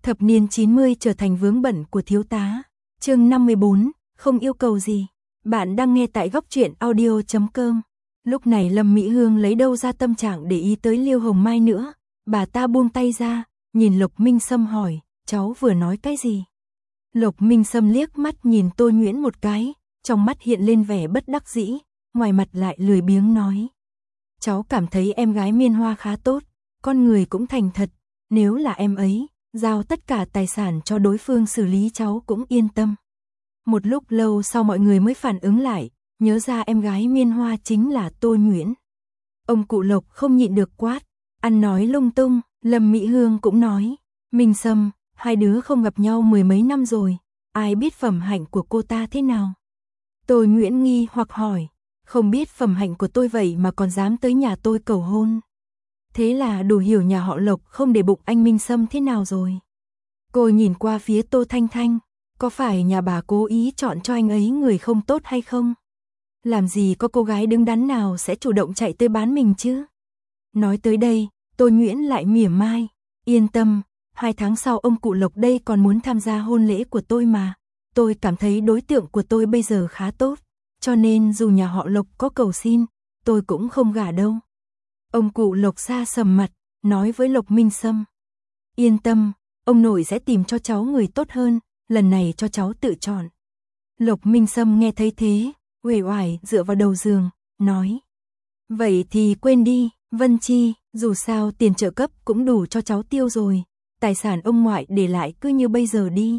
Thập niên 90 trở thành vướng bận của thiếu tá. Chương 54, không yêu cầu gì. Bạn đang nghe tại góc truyện audio.com. Lúc này Lâm Mỹ Hương lấy đâu ra tâm trạng để ý tới Liêu Hồng Mai nữa. Bà ta buông tay ra, nhìn Lục Minh Sâm hỏi, cháu vừa nói cái gì? Lục Minh Sâm liếc mắt nhìn Tô Nhuyễn một cái, trong mắt hiện lên vẻ bất đắc dĩ, ngoài mặt lại lười biếng nói. Cháu cảm thấy em gái Miên Hoa khá tốt, con người cũng thành thật, nếu là em ấy, giao tất cả tài sản cho đối phương xử lý cháu cũng yên tâm. Một lúc lâu sau mọi người mới phản ứng lại, nhớ ra em gái Miên Hoa chính là Tô Nhuyễn. Ông cụ Lộc không nhịn được quát, ăn nói lung tung. Lâm Mỹ Hương cũng nói, Minh Sâm, hai đứa không gặp nhau mười mấy năm rồi, ai biết phẩm hạnh của cô ta thế nào? Tô Nhuyễn nghi hoặc hỏi, không biết phẩm hạnh của tôi vậy mà còn dám tới nhà tôi cầu hôn. Thế là đủ hiểu nhà họ Lộc không để bụng anh Minh Sâm thế nào rồi. Cô nhìn qua phía Tô Thanh Thanh, có phải nhà bà cố ý chọn cho anh ấy người không tốt hay không? Làm gì có cô gái đứng đắn nào sẽ chủ động chạy tới bán mình chứ? Nói tới đây, Tô Nhuyễn lại mỉa mai, yên tâm, 2 tháng sau ông cụ Lộc đây còn muốn tham gia hôn lễ của tôi mà. Tôi cảm thấy đối tượng của tôi bây giờ khá tốt, cho nên dù nhà họ Lộc có cầu xin, tôi cũng không gả đâu. Ông cụ Lộc xa sầm mặt, nói với Lộc Minh Sâm, yên tâm, ông nội sẽ tìm cho cháu người tốt hơn, lần này cho cháu tự chọn. Lộc Minh Sâm nghe thấy thế, uể oải dựa vào đầu giường, nói, vậy thì quên đi, Vân Chi, dù sao tiền trợ cấp cũng đủ cho cháu tiêu rồi, tài sản ông ngoại để lại cứ như bây giờ đi.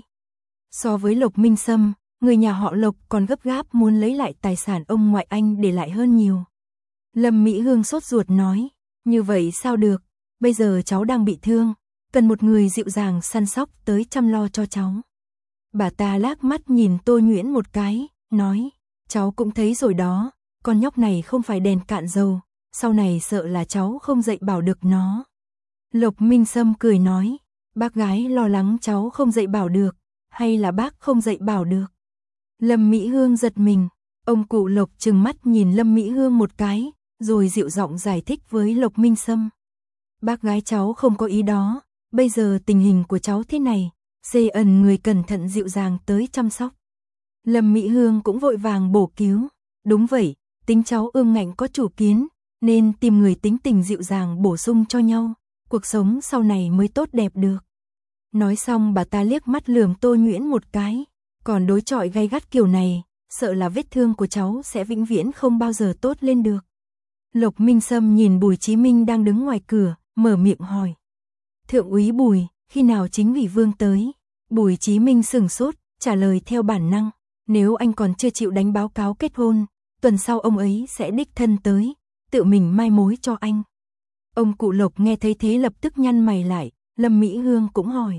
So với Lộc Minh Sâm, người nhà họ Lộc còn gấp gáp muốn lấy lại tài sản ông ngoại anh để lại hơn nhiều. Lâm Mỹ Hương sốt ruột nói, như vậy sao được, bây giờ cháu đang bị thương, cần một người dịu dàng săn sóc tới chăm lo cho cháu. Bà ta lác mắt nhìn Tô Nhuyễn một cái, nói, cháu cũng thấy rồi đó, con nhóc này không phải đèn cạn dầu, sau này sợ là cháu không dạy bảo được nó. Lộc Minh Sâm cười nói, bác gái lo lắng cháu không dạy bảo được, hay là bác không dạy bảo được? Lâm Mỹ Hương giật mình, ông cụ Lộc trừng mắt nhìn Lâm Mỹ Hương một cái, rồi dịu giọng giải thích với Lộc Minh Sâm. Bác gái cháu không có ý đó, bây giờ tình hình của cháu thế này, dê ẩn người cẩn thận dịu dàng tới chăm sóc. Lâm Mỹ Hương cũng vội vàng bổ cứu, đúng vậy, tính cháu ương ngạnh có chủ kiến, nên tìm người tính tình dịu dàng bổ sung cho nhau, cuộc sống sau này mới tốt đẹp được. Nói xong bà ta liếc mắt lườm Tô Nhuyễn một cái, còn đối chọi gay gắt kiểu này, sợ là vết thương của cháu sẽ vĩnh viễn không bao giờ tốt lên được. Lộc Minh Sâm nhìn Bùi Chí Minh đang đứng ngoài cửa, mở miệng hỏi. Thượng úy Bùi, khi nào chính ủy Vương tới? Bùi Chí Minh sửng sốt, trả lời theo bản năng, nếu anh còn chưa chịu đánh báo cáo kết hôn, tuần sau ông ấy sẽ đích thân tới, tự mình mai mối cho anh. Ông cụ Lộc nghe thấy thế lập tức nhăn mày lại, Lâm Mỹ Hương cũng hỏi.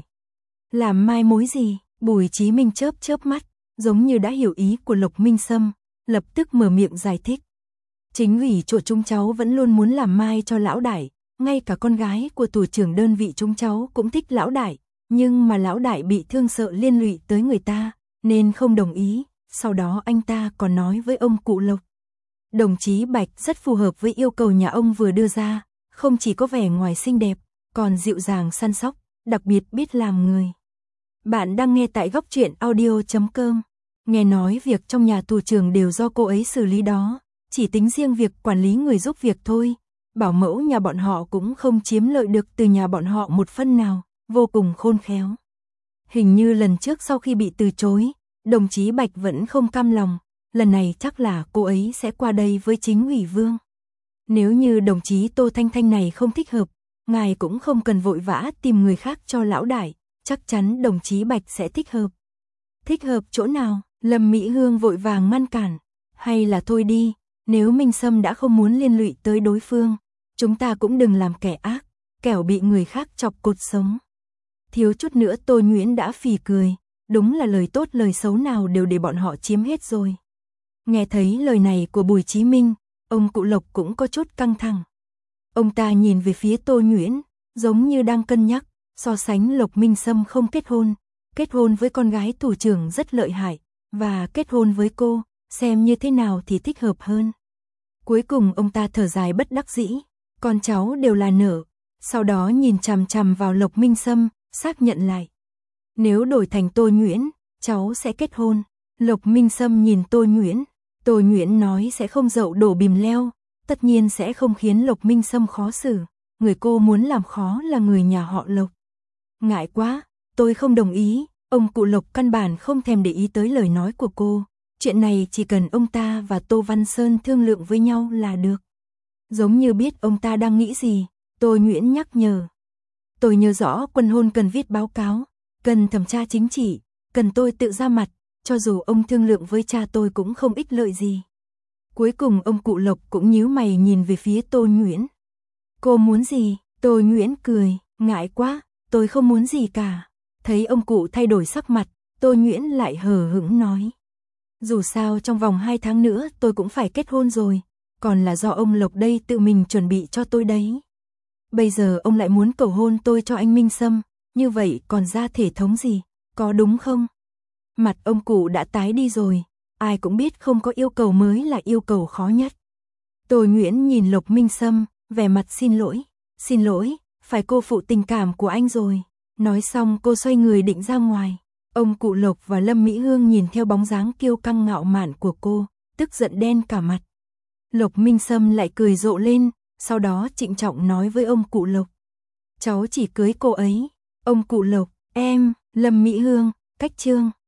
Làm mai mối gì? Bùi Chí Minh chớp chớp mắt, giống như đã hiểu ý của Lộc Minh Sâm, lập tức mở miệng giải thích. Chính ủy chỗ chúng cháu vẫn luôn muốn làm mai cho lão đại, ngay cả con gái của thủ trưởng đơn vị chúng cháu cũng thích lão đại, nhưng mà lão đại bị thương sợ liên lụy tới người ta, nên không đồng ý, sau đó anh ta còn nói với ông cụ Lộc. Đồng chí Bạch rất phù hợp với yêu cầu nhà ông vừa đưa ra, không chỉ có vẻ ngoài xinh đẹp, còn dịu dàng săn sóc, đặc biệt biết làm người. Bạn đang nghe tại góc truyện audio.com. Nghe nói việc trong nhà thủ trưởng đều do cô ấy xử lý đó, chỉ tính riêng việc quản lý người giúp việc thôi, bảo mẫu nhà bọn họ cũng không chiếm lợi được từ nhà bọn họ một phân nào, vô cùng khôn khéo. Hình như lần trước sau khi bị từ chối, đồng chí Bạch vẫn không cam lòng, lần này chắc là cô ấy sẽ qua đây với chính ủy Vương. Nếu như đồng chí Tô Thanh Thanh này không thích hợp, ngài cũng không cần vội vã tìm người khác cho lão đại, chắc chắn đồng chí Bạch sẽ thích hợp. Thích hợp chỗ nào? Lâm Mỹ Hương vội vàng ngăn cản, hay là thôi đi, nếu Minh Sâm đã không muốn liên lụy tới đối phương, chúng ta cũng đừng làm kẻ ác, kẻo bị người khác chọc cột sống. Thiếu chút nữa Tô Nhuyễn đã phì cười, đúng là lời tốt lời xấu nào đều để bọn họ chiếm hết rồi. Nghe thấy lời này của Bùi Chí Minh, ông cụ Lộc cũng có chút căng thẳng. Ông ta nhìn về phía Tô Nhuyễn, giống như đang cân nhắc, so sánh Lộc Minh Sâm không kết hôn với con gái thủ trưởng rất lợi hại, và kết hôn với cô, xem như thế nào thì thích hợp hơn. Cuối cùng ông ta thở dài bất đắc dĩ, con cháu đều là nợ, sau đó nhìn chằm chằm vào Lộc Minh Sâm, xác nhận lại, Nếu đổi thành tôi Nguyễn, cháu sẽ kết hôn. Lộc Minh Sâm nhìn tôi Nguyễn. Tôi Nguyễn nói sẽ không dậu đổ bìm leo, tất nhiên sẽ không khiến Lộc Minh Sâm khó xử. Người cô muốn làm khó là người nhà họ Lộc. Ngại quá, tôi không đồng ý. Ông cụ Lộc căn bản không thèm để ý tới lời nói của cô. Chuyện này chỉ cần ông ta và Tô Văn Sơn thương lượng với nhau là được. Giống như biết ông ta đang nghĩ gì, tôi Nguyễn nhắc nhở. Tôi nhớ rõ quân hôn cần viết báo cáo, cần thẩm tra chính trị, cần tôi tự ra mặt, cho dù ông thương lượng với cha tôi cũng không ích lợi gì. Cuối cùng ông cụ Lộc cũng nhíu mày nhìn về phía tôi Nguyễn. Cô muốn gì? Tôi Nguyễn cười, ngại quá, tôi không muốn gì cả. Thấy ông cụ thay đổi sắc mặt, tôi Nguyễn lại hờ hững nói. Dù sao trong vòng 2 tháng nữa tôi cũng phải kết hôn rồi, còn là do ông Lộc đây tự mình chuẩn bị cho tôi đấy. Bây giờ ông lại muốn cầu hôn tôi cho anh Minh Sâm, như vậy còn ra thể thống gì, có đúng không? Mặt ông cụ đã tái đi rồi, ai cũng biết không có yêu cầu mới là yêu cầu khó nhất. Tôi Nguyễn nhìn Lộc Minh Sâm, vẻ mặt xin lỗi, phải cô phụ tình cảm của anh rồi. Nói xong cô xoay người định ra ngoài. Ông cụ Lộc và Lâm Mỹ Hương nhìn theo bóng dáng kiêu căng ngạo mạn của cô, tức giận đen cả mặt. Lộc Minh Sâm lại cười rộ lên, sau đó trịnh trọng nói với ông cụ Lộc. Cháu chỉ cưới cô ấy. Ông cụ Lộc, em, Lâm Mỹ Hương, cách chương.